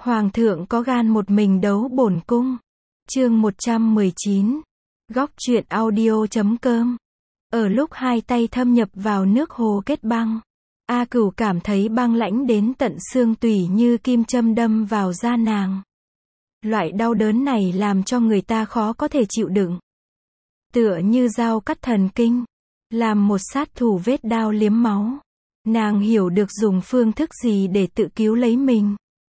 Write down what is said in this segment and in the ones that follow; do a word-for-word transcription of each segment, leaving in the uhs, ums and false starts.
Hoàng thượng có gan một mình đấu bổn cung. Chương một trăm mười chín. Góc truyện audio chấm com. Ở lúc hai tay thâm nhập vào nước hồ kết băng, A Cửu cảm thấy băng lãnh đến tận xương tủy như kim châm đâm vào da nàng. Loại đau đớn này làm cho người ta khó có thể chịu đựng. Tựa như dao cắt thần kinh, làm một sát thủ vết đao liếm máu. Nàng hiểu được dùng phương thức gì để tự cứu lấy mình.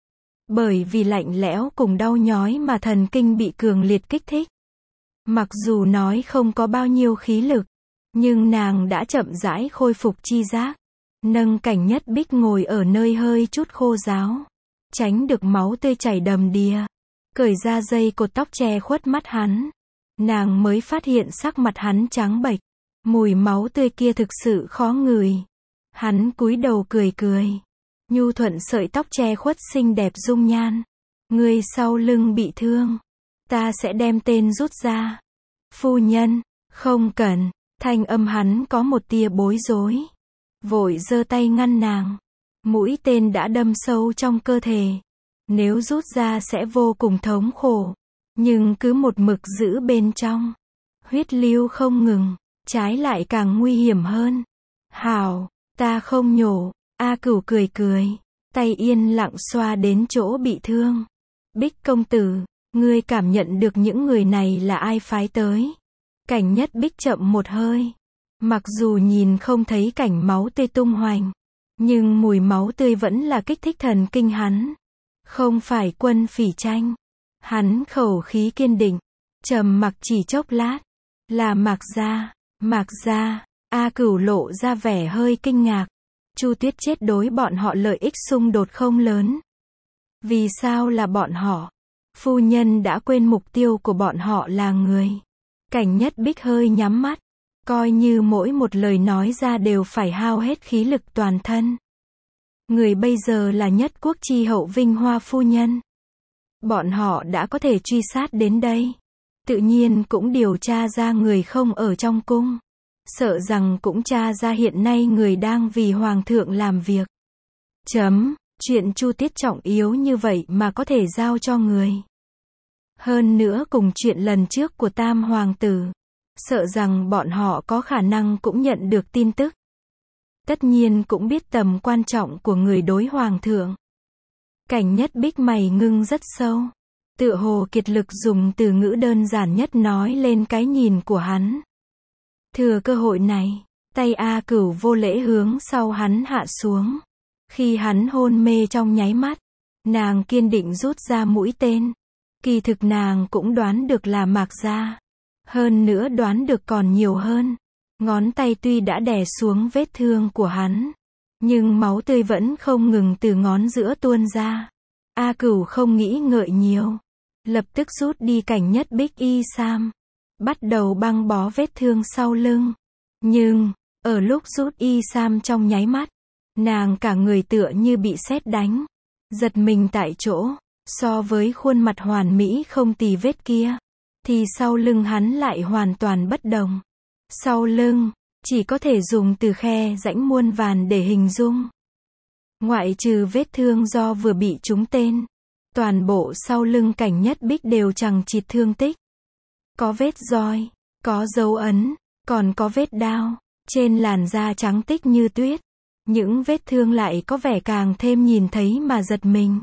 Bởi vì lạnh lẽo cùng đau nhói mà thần kinh bị cường liệt kích thích. Mặc dù nói không có bao nhiêu khí lực, nhưng nàng đã chậm rãi khôi phục chi giác. Nâng Cảnh Nhất Bích ngồi ở nơi hơi chút khô ráo, tránh được máu tươi chảy đầm đìa, cởi ra dây cột tóc che khuất mắt hắn. Nàng mới phát hiện sắc mặt hắn trắng bệch, mùi máu tươi kia thực sự khó ngửi. Hắn cúi đầu cười cười, nhu thuận sợi tóc che khuất xinh đẹp dung nhan. Ngươi sau lưng bị thương, ta sẽ đem tên rút ra. Phu nhân, không cần. Thanh âm hắn có một tia bối rối, vội giơ tay ngăn nàng. Mũi tên đã đâm sâu trong cơ thể, nếu rút ra sẽ vô cùng thống khổ, nhưng cứ một mực giữ bên trong, huyết lưu không ngừng, trái lại càng nguy hiểm hơn. Hảo, ta không nhổ. A Cửu cười cười, tay yên lặng xoa đến chỗ bị thương. Bích công tử, ngươi cảm nhận được những người này là ai phái tới? Cảnh Nhất Bích chậm một hơi. Mặc dù nhìn không thấy cảnh máu tươi tung hoành, nhưng mùi máu tươi vẫn là kích thích thần kinh hắn. Không phải Quân Phỉ Tranh. Hắn khẩu khí kiên định, trầm mặc chỉ chốc lát. Là Mạc Gia. Mạc Gia. A Cửu lộ ra vẻ hơi kinh ngạc. Chu Tuyết chết đối bọn họ lợi ích xung đột không lớn. Vì sao là bọn họ? Phu nhân đã quên mục tiêu của bọn họ là người. Cảnh Nhất Bích hơi nhắm mắt, coi như mỗi một lời nói ra đều phải hao hết khí lực toàn thân. Người bây giờ là Nhất Quốc chi hậu Vinh Hoa phu nhân. Bọn họ đã có thể truy sát đến đây, tự nhiên cũng điều tra ra người không ở trong cung. Sợ rằng cũng tra ra hiện nay người đang vì hoàng thượng làm việc. Chấm, chuyện Chu Tiết trọng yếu như vậy mà có thể giao cho người. Hơn nữa cùng chuyện lần trước của Tam hoàng tử, sợ rằng bọn họ có khả năng cũng nhận được tin tức. Tất nhiên cũng biết tầm quan trọng của người đối hoàng thượng. Cảnh Nhất Bích mày ngưng rất sâu, tựa hồ kiệt lực dùng từ ngữ đơn giản nhất nói lên cái nhìn của hắn. Thừa cơ hội này, tay A Cửu vô lễ hướng sau hắn hạ xuống. Khi hắn hôn mê trong nháy mắt, nàng kiên định rút ra mũi tên. Kỳ thực nàng cũng đoán được là Mạc Gia. Hơn nữa đoán được còn nhiều hơn. Ngón tay tuy đã đè xuống vết thương của hắn, nhưng máu tươi vẫn không ngừng từ ngón giữa tuôn ra. A Cửu không nghĩ ngợi nhiều, lập tức rút đi Cảnh Nhất Bích y sam, bắt đầu băng bó vết thương sau lưng. Nhưng, ở lúc rút y sam trong nháy mắt, nàng cả người tựa như bị sét đánh, giật mình tại chỗ. So với khuôn mặt hoàn mỹ không tì vết kia, thì sau lưng hắn lại hoàn toàn bất đồng. Sau lưng, chỉ có thể dùng từ khe rãnh muôn vàn để hình dung. Ngoại trừ vết thương do vừa bị trúng tên, toàn bộ sau lưng Cảnh Nhất Bích đều chằng chịt thương tích. Có vết roi, có dấu ấn, còn có vết đao, trên làn da trắng tích như tuyết. Những vết thương lại có vẻ càng thêm nhìn thấy mà giật mình.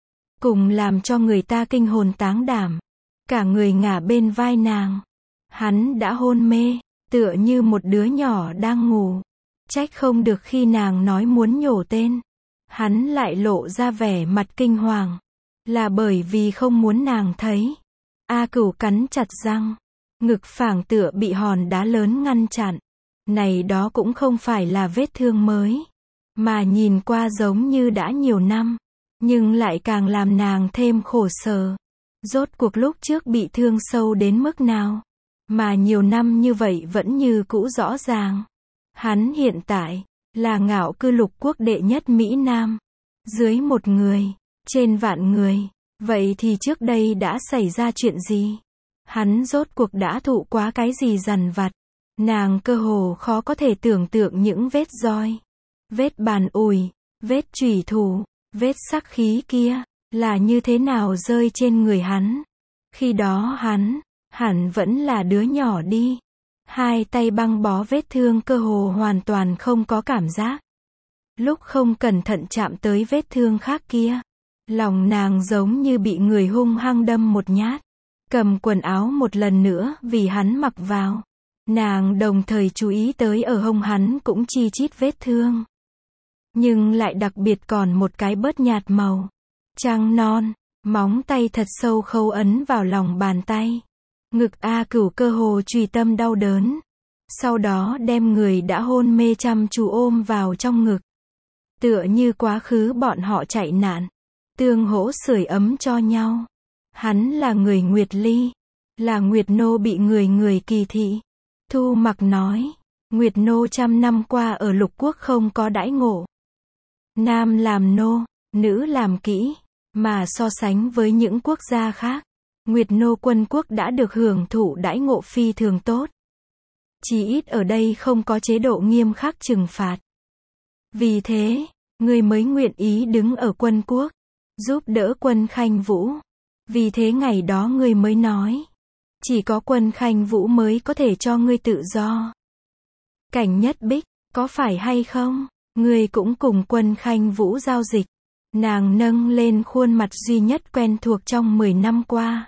Cùng làm cho người ta kinh hồn táng đảm. Cả người ngả bên vai nàng. Hắn đã hôn mê, tựa như một đứa nhỏ đang ngủ. Trách không được khi nàng nói muốn nhổ tên, hắn lại lộ ra vẻ mặt kinh hoàng. Là bởi vì không muốn nàng thấy. A Cửu cắn chặt răng, ngực phảng tựa bị hòn đá lớn ngăn chặn. Này đó cũng không phải là vết thương mới, mà nhìn qua giống như đã nhiều năm, nhưng lại càng làm nàng thêm khổ sở. Rốt cuộc lúc trước bị thương sâu đến mức nào, mà nhiều năm như vậy vẫn như cũ rõ ràng. Hắn hiện tại, là ngạo cư lục quốc đệ nhất Mỹ Nam. Dưới một người, trên vạn người. Vậy thì trước đây đã xảy ra chuyện gì? Hắn rốt cuộc đã thụ quá cái gì dằn vặt? Nàng cơ hồ khó có thể tưởng tượng những vết roi, vết bàn ủi, vết chủy thủ, vết sắc khí kia. là như thế nào rơi trên người hắn. Khi đó hắn, hẳn vẫn là đứa nhỏ đi. Hai tay băng bó vết thương cơ hồ hoàn toàn không có cảm giác. Lúc không cẩn thận chạm tới vết thương khác kia, lòng nàng giống như bị người hung hăng đâm một nhát. Cầm quần áo một lần nữa vì hắn mặc vào. Nàng đồng thời chú ý tới ở hông hắn cũng chi chít vết thương. Nhưng lại đặc biệt còn một cái bớt nhạt màu. Trăng non, móng tay thật sâu khâu ấn vào lòng bàn tay. Ngực A Cửu cơ hồ truy tâm đau đớn. Sau đó đem người đã hôn mê chăm chú ôm vào trong ngực. Tựa như quá khứ bọn họ chạy nạn. Tương hỗ sưởi ấm cho nhau. Hắn là người Nguyệt Ly. Là Nguyệt Nô bị người người kỳ thị. Thu Mặc nói. Nguyệt Nô trăm năm qua ở lục quốc không có đãi ngộ. Nam làm nô, nữ làm kỹ. Mà so sánh với những quốc gia khác, Nguyệt Nô quân quốc đã được hưởng thụ đãi ngộ phi thường tốt. Chỉ ít ở đây không có chế độ nghiêm khắc trừng phạt. Vì thế, ngươi mới nguyện ý đứng ở quân quốc, giúp đỡ Quân Khanh Vũ. Vì thế ngày đó ngươi mới nói, chỉ có Quân Khanh Vũ mới có thể cho ngươi tự do. Cảnh Nhất Bích, có phải hay không? Ngươi cũng cùng Quân Khanh Vũ giao dịch. Nàng nâng lên khuôn mặt duy nhất quen thuộc trong mười năm qua.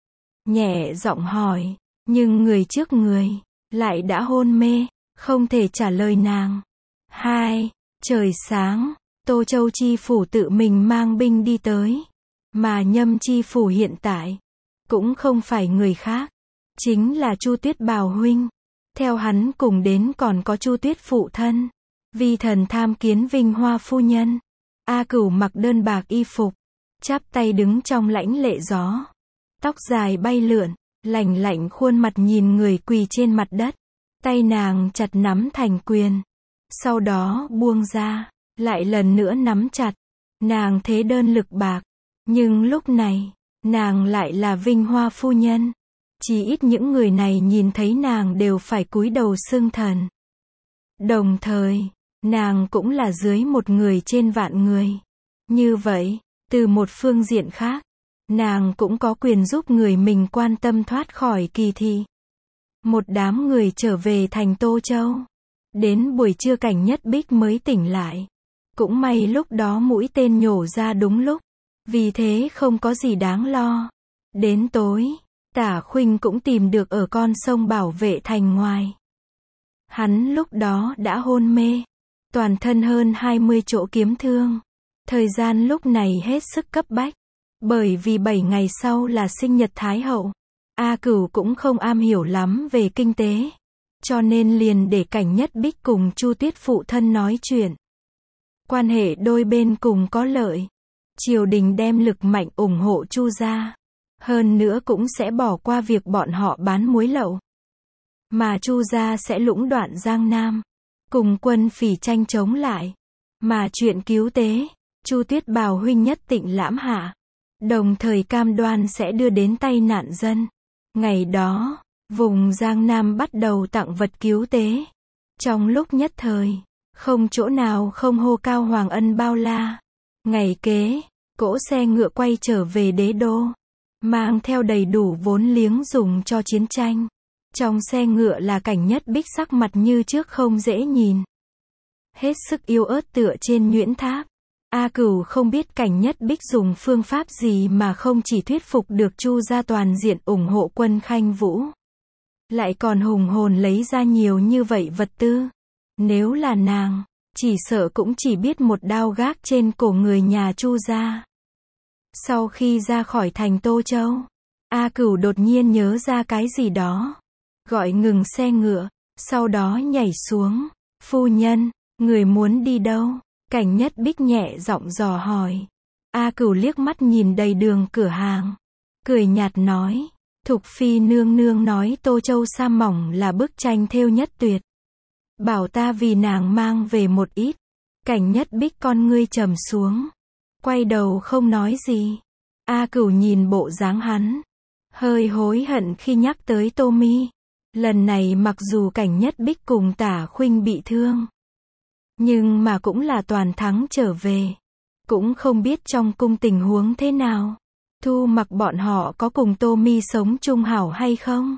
Nhẹ giọng hỏi, nhưng người trước người, lại đã hôn mê, không thể trả lời nàng. Hai, trời sáng, Tô Châu Chi Phủ tự mình mang binh đi tới. Mà Nhâm Chi Phủ hiện tại, cũng không phải người khác, chính là Chu Tuyết Bào huynh. Theo hắn cùng đến còn có Chu Tuyết phụ thân, Vi Thần tham kiến Vinh Hoa phu nhân. A Cửu mặc đơn bạc y phục, chắp tay đứng trong lãnh lệ gió. Tóc dài bay lượn, lạnh lạnh khuôn mặt nhìn người quỳ trên mặt đất. Tay nàng chặt nắm thành quyền. Sau đó buông ra, lại lần nữa nắm chặt. Nàng thế đơn lực bạc. Nhưng lúc này, nàng lại là Vinh Hoa phu nhân. Chỉ ít những người này nhìn thấy nàng đều phải cúi đầu xưng thần. Đồng thời, nàng cũng là dưới một người trên vạn người. Như vậy, từ một phương diện khác, nàng cũng có quyền giúp người mình quan tâm thoát khỏi kỳ thị. Một đám người trở về thành Tô Châu. Đến buổi trưa Cảnh Nhất Bích mới tỉnh lại. Cũng may lúc đó mũi tên nhổ ra đúng lúc. Vì thế không có gì đáng lo. Đến tối, Tả Khuynh cũng tìm được ở con sông bảo vệ thành ngoài. Hắn lúc đó đã hôn mê. Toàn thân hơn hai mươi chỗ kiếm thương. Thời gian lúc này hết sức cấp bách. Bởi vì bảy ngày sau là sinh nhật Thái Hậu. A Cửu cũng không am hiểu lắm về kinh tế. Cho nên liền để Cảnh Nhất Bích cùng Chu Tuyết phụ thân nói chuyện. Quan hệ đôi bên cùng có lợi. Triều đình đem lực mạnh ủng hộ Chu gia. Hơn nữa cũng sẽ bỏ qua việc bọn họ bán muối lậu. Mà Chu gia sẽ lũng đoạn Giang Nam. Cùng quân Phỉ tranh chống lại. Mà chuyện cứu tế, Chu Tuyết Bào huynh nhất tịnh lãm hạ. Đồng thời cam đoan sẽ đưa đến tay nạn dân. Ngày đó, vùng Giang Nam bắt đầu tặng vật cứu tế. Trong lúc nhất thời, không chỗ nào không hô cao hoàng ân bao la. Ngày kế, cỗ xe ngựa quay trở về đế đô. Mang theo đầy đủ vốn liếng dùng cho chiến tranh. Trong xe ngựa là Cảnh Nhất Bích sắc mặt như trước không dễ nhìn. Hết sức yếu ớt tựa trên nhuyễn tháp. A Cửu không biết Cảnh Nhất Bích dùng phương pháp gì mà không chỉ thuyết phục được Chu gia toàn diện ủng hộ Quân Khanh Vũ. Lại còn hùng hồn lấy ra nhiều như vậy vật tư. Nếu là nàng, chỉ sợ cũng chỉ biết một đao gác trên cổ người nhà Chu gia. Sau khi ra khỏi thành Tô Châu, A Cửu đột nhiên nhớ ra cái gì đó. Gọi ngừng xe ngựa, sau đó nhảy xuống. Phu nhân, người muốn đi đâu? Cảnh Nhất Bích nhẹ giọng dò hỏi. A Cửu liếc mắt nhìn đầy đường cửa hàng. Cười nhạt nói. Thục Phi nương nương nói Tô Châu sa mỏng là bức tranh thêu nhất tuyệt. Bảo ta vì nàng mang về một ít. Cảnh Nhất Bích con ngươi trầm xuống. Quay đầu không nói gì. A Cửu nhìn bộ dáng hắn. Hơi hối hận khi nhắc tới Tô Mi. Lần này mặc dù Cảnh Nhất Bích cùng Tả Khuynh bị thương. Nhưng mà cũng là toàn thắng trở về. Cũng không biết trong cung tình huống thế nào. Thu Mặc bọn họ có cùng Tô Mi sống chung hảo hay không?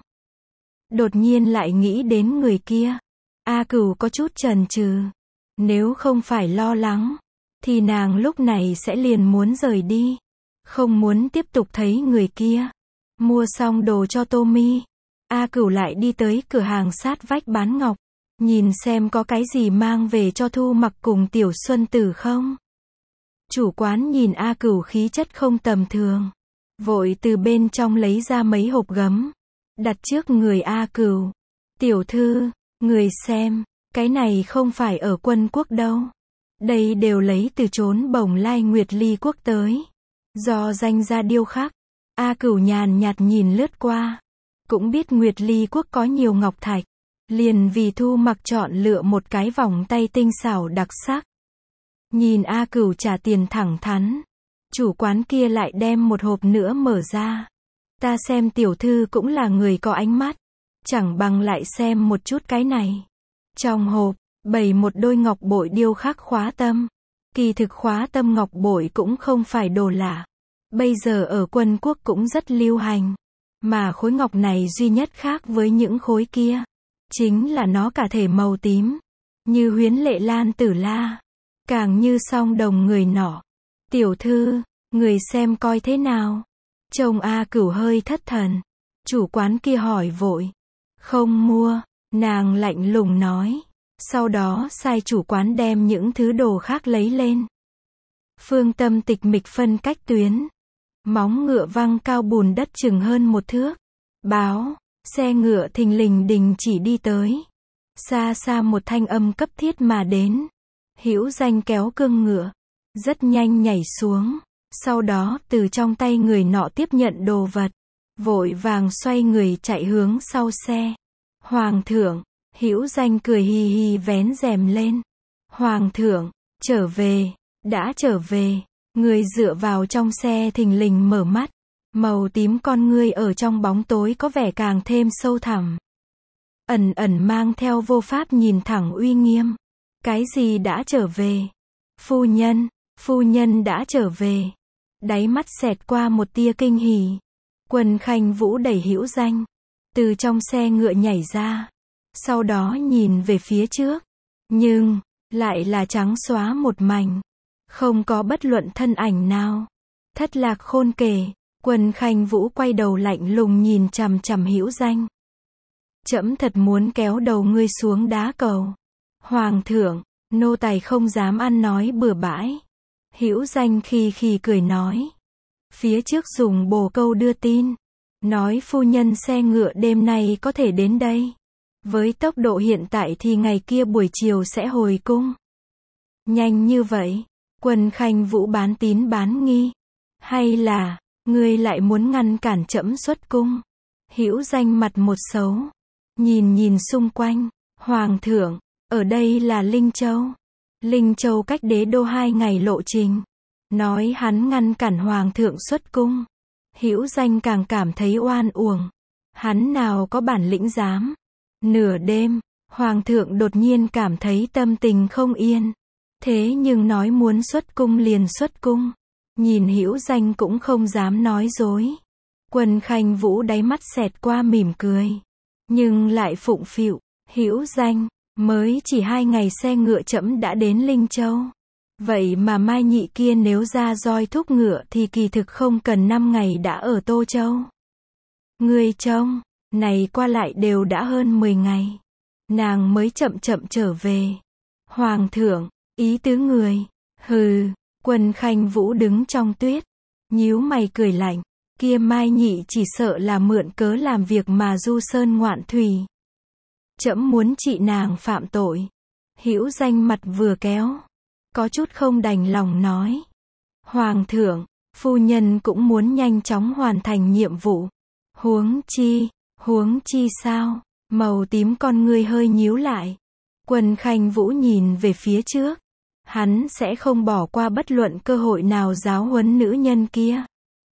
Đột nhiên lại nghĩ đến người kia. A Cửu có chút chần chừ. Nếu không phải lo lắng, thì nàng lúc này sẽ liền muốn rời đi. Không muốn tiếp tục thấy người kia. Mua xong đồ cho Tô Mi, A Cửu lại đi tới cửa hàng sát vách bán ngọc. Nhìn xem có cái gì mang về cho Thu Mặc cùng Tiểu Xuân Tử không. Chủ quán nhìn A Cửu khí chất không tầm thường. Vội từ bên trong lấy ra mấy hộp gấm. Đặt trước người A Cửu. Tiểu thư, người xem, cái này không phải ở Quân Quốc đâu. Đây đều lấy từ chốn Bồng Lai Nguyệt Ly Quốc tới. Do danh gia điêu khắc. A Cửu nhàn nhạt nhìn lướt qua. Cũng biết Nguyệt Ly Quốc có nhiều ngọc thạch. Liền vì Thu Mặc chọn lựa một cái vòng tay tinh xảo đặc sắc. Nhìn A Cửu trả tiền thẳng thắn. Chủ quán kia lại đem một hộp nữa mở ra. Ta xem tiểu thư cũng là người có ánh mắt. Chẳng bằng lại xem một chút cái này. Trong hộp, bày một đôi ngọc bội điêu khắc khóa tâm. Kỳ thực khóa tâm ngọc bội cũng không phải đồ lạ. Bây giờ ở Quân Quốc cũng rất lưu hành. Mà khối ngọc này duy nhất khác với những khối kia. Chính là nó cả thể màu tím. Như huyến lệ lan tử la. Càng như song đồng người nọ. Tiểu thư, người xem coi thế nào. Chồng A Cửu hơi thất thần. Chủ quán kia hỏi vội. Không mua, nàng lạnh lùng nói. Sau đó sai chủ quán đem những thứ đồ khác lấy lên. Phương Tâm tịch mịch phân cách tuyến. Móng ngựa văng cao bùn đất chừng hơn một thước. Báo, xe ngựa thình lình đình chỉ đi tới. Xa xa một thanh âm cấp thiết mà đến. Hữu Danh kéo cương ngựa. Rất nhanh nhảy xuống. Sau đó từ trong tay người nọ tiếp nhận đồ vật. Vội vàng xoay người chạy hướng sau xe. Hoàng thượng, Hữu Danh cười hì hì vén rèm lên. Hoàng thượng, trở về, đã trở về. Người dựa vào trong xe thình lình mở mắt. Màu tím con ngươi ở trong bóng tối có vẻ càng thêm sâu thẳm. Ẩn ẩn mang theo vô pháp nhìn thẳng uy nghiêm. Cái gì đã trở về? Phu nhân, phu nhân đã trở về. Đáy mắt xẹt qua một tia kinh hỉ. Quân Khanh Vũ đẩy Hữu Danh. Từ trong xe ngựa nhảy ra. Sau đó nhìn về phía trước. Nhưng, lại là trắng xóa một mảnh. Không có bất luận thân ảnh nào. Thất lạc khôn kể. Quân Khanh Vũ quay đầu lạnh lùng nhìn chằm chằm Hữu Danh. Trẫm thật muốn kéo đầu ngươi xuống đá cầu. Hoàng thượng, nô tài không dám ăn nói bừa bãi. Hữu Danh khi khi cười nói. Phía trước dùng bồ câu đưa tin. Nói phu nhân xe ngựa đêm nay có thể đến đây. Với tốc độ hiện tại thì ngày kia buổi chiều sẽ hồi cung. Nhanh như vậy, Quân Khanh Vũ bán tín bán nghi. Hay là, ngươi lại muốn ngăn cản trẫm xuất cung? Hữu Danh mặt một xấu. Nhìn nhìn xung quanh. Hoàng thượng, ở đây là Linh Châu. Linh Châu cách đế đô hai ngày lộ trình. Nói hắn ngăn cản hoàng thượng xuất cung. Hữu Danh càng cảm thấy oan uổng. Hắn nào có bản lĩnh dám. Nửa đêm, hoàng thượng đột nhiên cảm thấy tâm tình không yên. Thế nhưng nói muốn xuất cung liền xuất cung. Nhìn Hữu Danh cũng không dám nói dối. Quân Khanh Vũ đáy mắt xẹt qua mỉm cười. Nhưng lại phụng phịu. Hữu Danh, mới chỉ hai ngày xe ngựa trẫm đã đến Linh Châu. Vậy mà Mai Nhị kia nếu ra roi thúc ngựa thì kỳ thực không cần năm ngày đã ở Tô Châu. Ngươi trông, này qua lại đều đã hơn mười ngày. Nàng mới chậm chậm trở về. Hoàng thượng, ý tứ người. Hừ, Quân Khanh Vũ đứng trong tuyết. Nhíu mày cười lạnh. Kia Mai Nhị chỉ sợ là mượn cớ làm việc mà du sơn ngoạn thủy. Trẫm muốn trị nàng phạm tội. Hữu Danh mặt vừa kéo. Có chút không đành lòng nói. Hoàng thượng, phu nhân cũng muốn nhanh chóng hoàn thành nhiệm vụ. Huống chi, huống chi sao? Màu tím con ngươi hơi nhíu lại. Quân Khanh Vũ nhìn về phía trước. Hắn sẽ không bỏ qua bất luận cơ hội nào giáo huấn nữ nhân kia.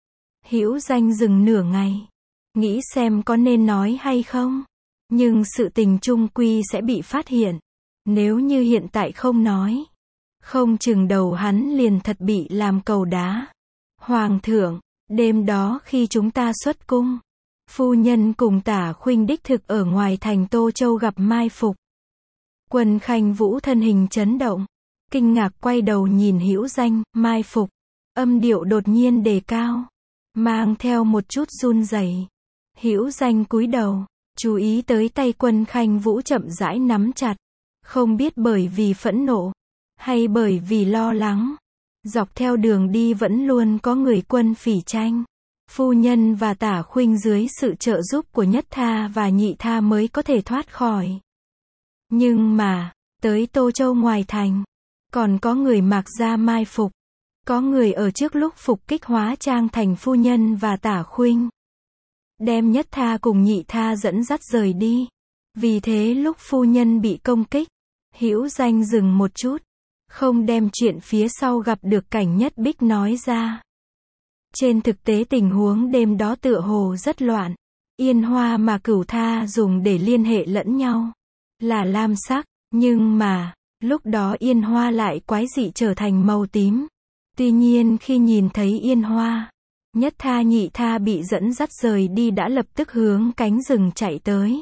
Hữu Danh dừng nửa ngày. Nghĩ xem có nên nói hay không. Nhưng sự tình chung quy sẽ bị phát hiện. Nếu như hiện tại không nói. Không chừng đầu hắn liền thật bị làm cầu đá. Hoàng thượng, đêm đó khi chúng ta xuất cung, phu nhân cùng Tả Khuynh đích thực ở ngoài thành Tô Châu gặp mai phục. Quân Khanh Vũ thân hình chấn động, kinh ngạc quay đầu nhìn Hữu Danh, mai phục, âm điệu đột nhiên đề cao, mang theo một chút run rẩy. Hữu Danh cúi đầu, chú ý tới tay Quân Khanh Vũ chậm rãi nắm chặt, không biết bởi vì phẫn nộ, hay bởi vì lo lắng. Dọc theo đường đi vẫn luôn có người quân phỉ tranh. Phu nhân và Tả Khuynh dưới sự trợ giúp của Nhất Tha và Nhị Tha mới có thể thoát khỏi. Nhưng mà, tới Tô Châu ngoài thành, còn có người Mạc gia mai phục. Có người ở trước lúc phục kích hóa trang thành phu nhân và Tả Khuynh, đem Nhất Tha cùng Nhị Tha dẫn dắt rời đi. Vì thế lúc phu nhân bị công kích, Hữu Danh dừng một chút, không đem chuyện phía sau gặp được cảnh Nhất Bích nói ra. Trên thực tế tình huống đêm đó tựa hồ rất loạn. Yên hoa mà Cửu Tha dùng để liên hệ lẫn nhau là lam sắc, nhưng mà, lúc đó yên hoa lại quái dị trở thành màu tím. Tuy nhiên khi nhìn thấy yên hoa, Nhất Tha Nhị Tha bị dẫn dắt rời đi đã lập tức hướng cánh rừng chạy tới.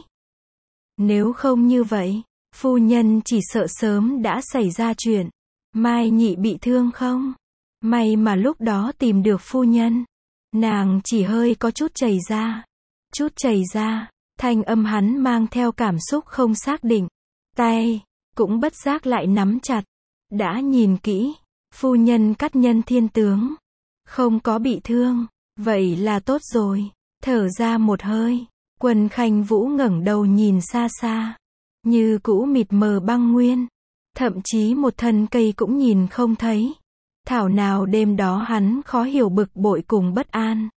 Nếu không như vậy, phu nhân chỉ sợ sớm đã xảy ra chuyện. Mai Nhị bị thương không? May mà lúc đó tìm được phu nhân. Nàng chỉ hơi có chút chảy ra. Chút chảy ra, thanh âm hắn mang theo cảm xúc không xác định. Tay, cũng bất giác lại nắm chặt. Đã nhìn kỹ, phu nhân cắt nhân thiên tướng. Không có bị thương, vậy là tốt rồi. Thở ra một hơi, Quân Khanh Vũ ngẩng đầu nhìn xa xa. Như cũ mịt mờ băng nguyên. Thậm chí một thân cây cũng nhìn không thấy. Thảo nào đêm đó hắn khó hiểu bực bội cùng bất an.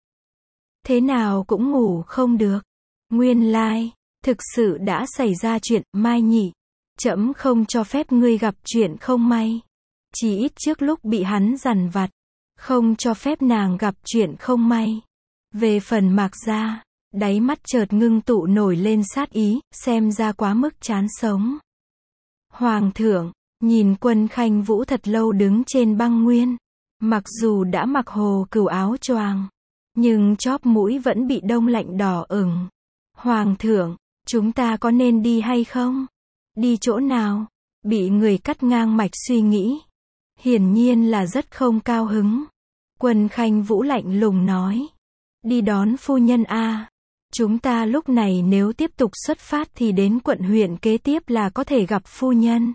Thế nào cũng ngủ không được. Nguyên lai, thực sự đã xảy ra chuyện, Mai Nhị. Trẫm không cho phép ngươi gặp chuyện không may. Chỉ ít trước lúc bị hắn dằn vặt. Không cho phép nàng gặp chuyện không may. Về phần Mạc gia, đáy mắt chợt ngưng tụ nổi lên sát ý, xem ra quá mức chán sống. Hoàng thượng, nhìn Quân Khanh Vũ thật lâu đứng trên băng nguyên. Mặc dù đã mặc hồ cửu áo choàng, nhưng chóp mũi vẫn bị đông lạnh đỏ ửng. Hoàng thượng, chúng ta có nên đi hay không? Đi chỗ nào? Bị người cắt ngang mạch suy nghĩ. Hiển nhiên là rất không cao hứng. Quân Khanh Vũ lạnh lùng nói. Đi đón phu nhân a. Chúng ta lúc này nếu tiếp tục xuất phát thì đến quận huyện kế tiếp là có thể gặp phu nhân.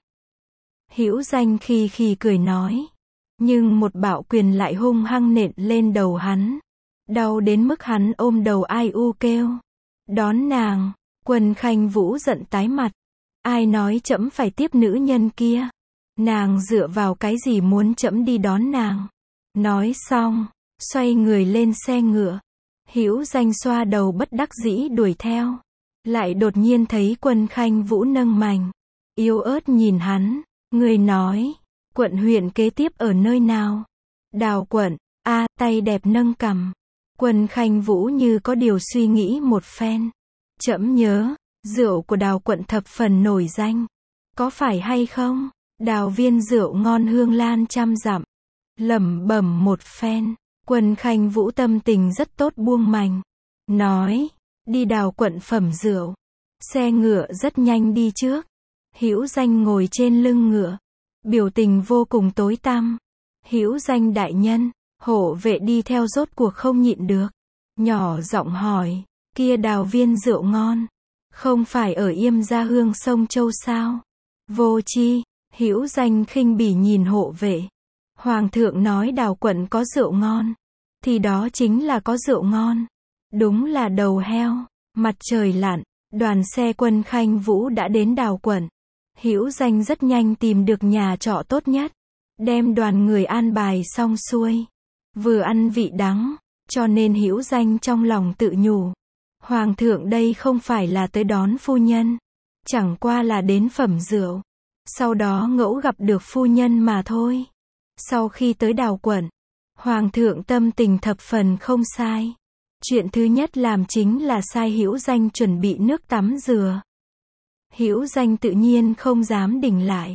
Hữu Danh khi khi cười nói. Nhưng một bạo quyền lại hung hăng nện lên đầu hắn. Đau đến mức hắn ôm đầu ai u kêu. Đón nàng. Quân Khanh Vũ giận tái mặt. Ai nói trẫm phải tiếp nữ nhân kia? Nàng dựa vào cái gì muốn trẫm đi đón nàng? Nói xong, xoay người lên xe ngựa. Hữu Danh xoa đầu bất đắc dĩ đuổi theo. Lại đột nhiên thấy Quân Khanh Vũ nâng mành. Yếu ớt nhìn hắn. Người nói, quận huyện kế tiếp ở nơi nào? Đào quận. A, tay đẹp nâng cằm. Quân Khanh Vũ như có điều suy nghĩ một phen. Trẫm nhớ, rượu của Đào quận thập phần nổi danh. Có phải hay không? Đào viên rượu ngon hương lan trăm dặm. Lẩm bẩm một phen. Quân Khanh Vũ tâm tình rất tốt buông mành. Nói, đi Đào quận phẩm rượu. Xe ngựa rất nhanh đi trước. Hữu Danh ngồi trên lưng ngựa. Biểu tình vô cùng tối tăm. Hữu Danh đại nhân, hộ vệ đi theo rốt cuộc không nhịn được. Nhỏ giọng hỏi, kia Đào viên rượu ngon. Không phải ở Yêm Gia Hương sông Châu sao? Vô chi, Hữu Danh khinh bỉ nhìn hộ vệ. Hoàng thượng nói Đào quận có rượu ngon. Thì đó chính là có rượu ngon. Đúng là đầu heo. Mặt trời lặn, đoàn xe Quân Khanh Vũ đã đến Đào quận. Hữu Danh rất nhanh tìm được nhà trọ tốt nhất. Đem đoàn người an bài xong xuôi. Vừa ăn vị đắng, cho nên Hữu Danh trong lòng tự nhủ. Hoàng thượng đây không phải là tới đón phu nhân. Chẳng qua là đến phẩm rượu. Sau đó ngẫu gặp được phu nhân mà thôi. Sau khi tới Đào quận, Hoàng thượng tâm tình thập phần không sai. Chuyện thứ nhất làm chính là sai Hữu Danh chuẩn bị nước tắm dừa. Hữu Danh tự nhiên không dám đỉnh lại.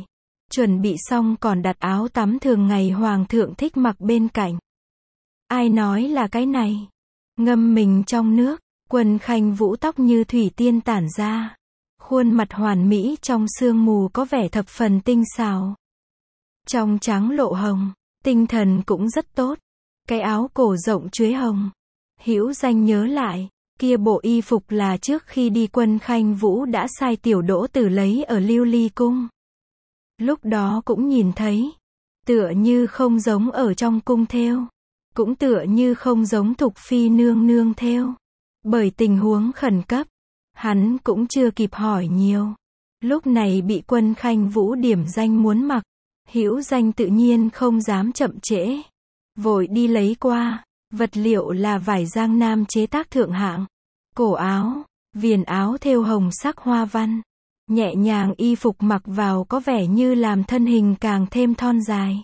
chuẩn bị xong còn đặt áo tắm thường ngày hoàng thượng thích mặc bên cạnh. Ai nói là cái này? Ngâm mình trong nước, Quân Khanh Vũ tóc như thủy tiên tản ra. Khuôn mặt hoàn mỹ trong sương mù có vẻ thập phần tinh xảo. Trong trắng lộ hồng, tinh thần cũng rất tốt. Cái áo cổ rộng chuế hồng. Hữu Danh nhớ lại, kia bộ y phục là trước khi đi Quân Khanh Vũ đã sai Tiểu Đỗ Tử lấy ở Lưu Ly cung. Lúc đó cũng nhìn thấy, tựa như không giống ở trong cung thêu, cũng tựa như không giống Thục Phi nương nương thêu. Bởi tình huống khẩn cấp, hắn cũng chưa kịp hỏi nhiều. Lúc này bị Quân Khanh Vũ điểm danh muốn mặc, Hữu Danh tự nhiên không dám chậm trễ, vội đi lấy qua. Vật liệu là vải Giang Nam chế tác thượng hạng, cổ áo, viền áo thêu hồng sắc hoa văn, nhẹ nhàng y phục mặc vào có vẻ như làm thân hình càng thêm thon dài.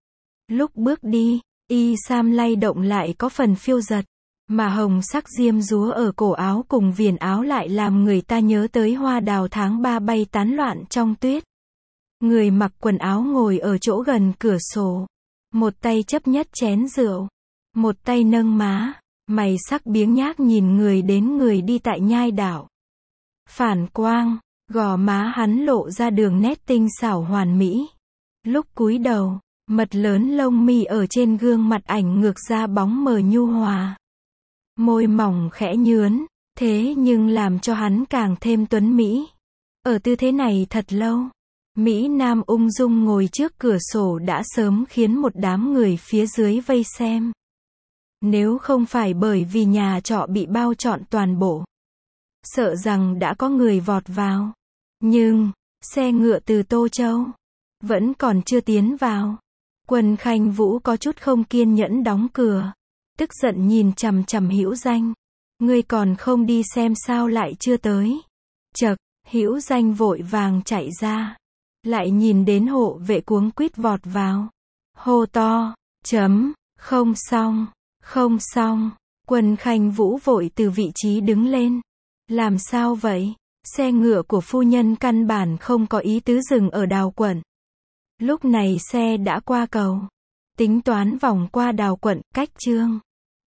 Lúc bước đi, y sam lay động lại có phần phiêu dật, mà hồng sắc diêm dúa ở cổ áo cùng viền áo lại làm người ta nhớ tới hoa đào tháng ba bay tán loạn trong tuyết. Người mặc quần áo ngồi ở chỗ gần cửa sổ, một tay chấp nhất chén rượu, một tay nâng má, mày sắc biếng nhác nhìn người đến người đi tại nhai đảo. Phản quang, gò má hắn lộ ra đường nét tinh xảo hoàn mỹ. Lúc cúi đầu, mật lớn lông mi ở trên gương mặt ảnh ngược ra bóng mờ nhu hòa. Môi mỏng khẽ nhướn, thế nhưng làm cho hắn càng thêm tuấn mỹ. Ở tư thế này thật lâu, Mỹ Nam ung dung ngồi trước cửa sổ đã sớm khiến một đám người phía dưới vây xem. Nếu không phải bởi vì nhà trọ bị bao trọn toàn bộ, sợ rằng đã có người vọt vào. Nhưng, xe ngựa từ Tô Châu vẫn còn chưa tiến vào. Quân Khanh Vũ có chút không kiên nhẫn đóng cửa, tức giận nhìn chằm chằm Hữu Danh. Ngươi còn không đi xem sao lại chưa tới? Chậc, Hữu Danh vội vàng chạy ra, lại nhìn đến hộ vệ cuống quýt vọt vào, hô to, chấm, không xong, không xong. Quân Khanh Vũ vội từ vị trí đứng lên. Làm sao vậy? Xe ngựa của phu nhân căn bản không có ý tứ dừng ở Đào quận. Lúc này xe đã qua cầu, tính toán vòng qua Đào quận, cách Chương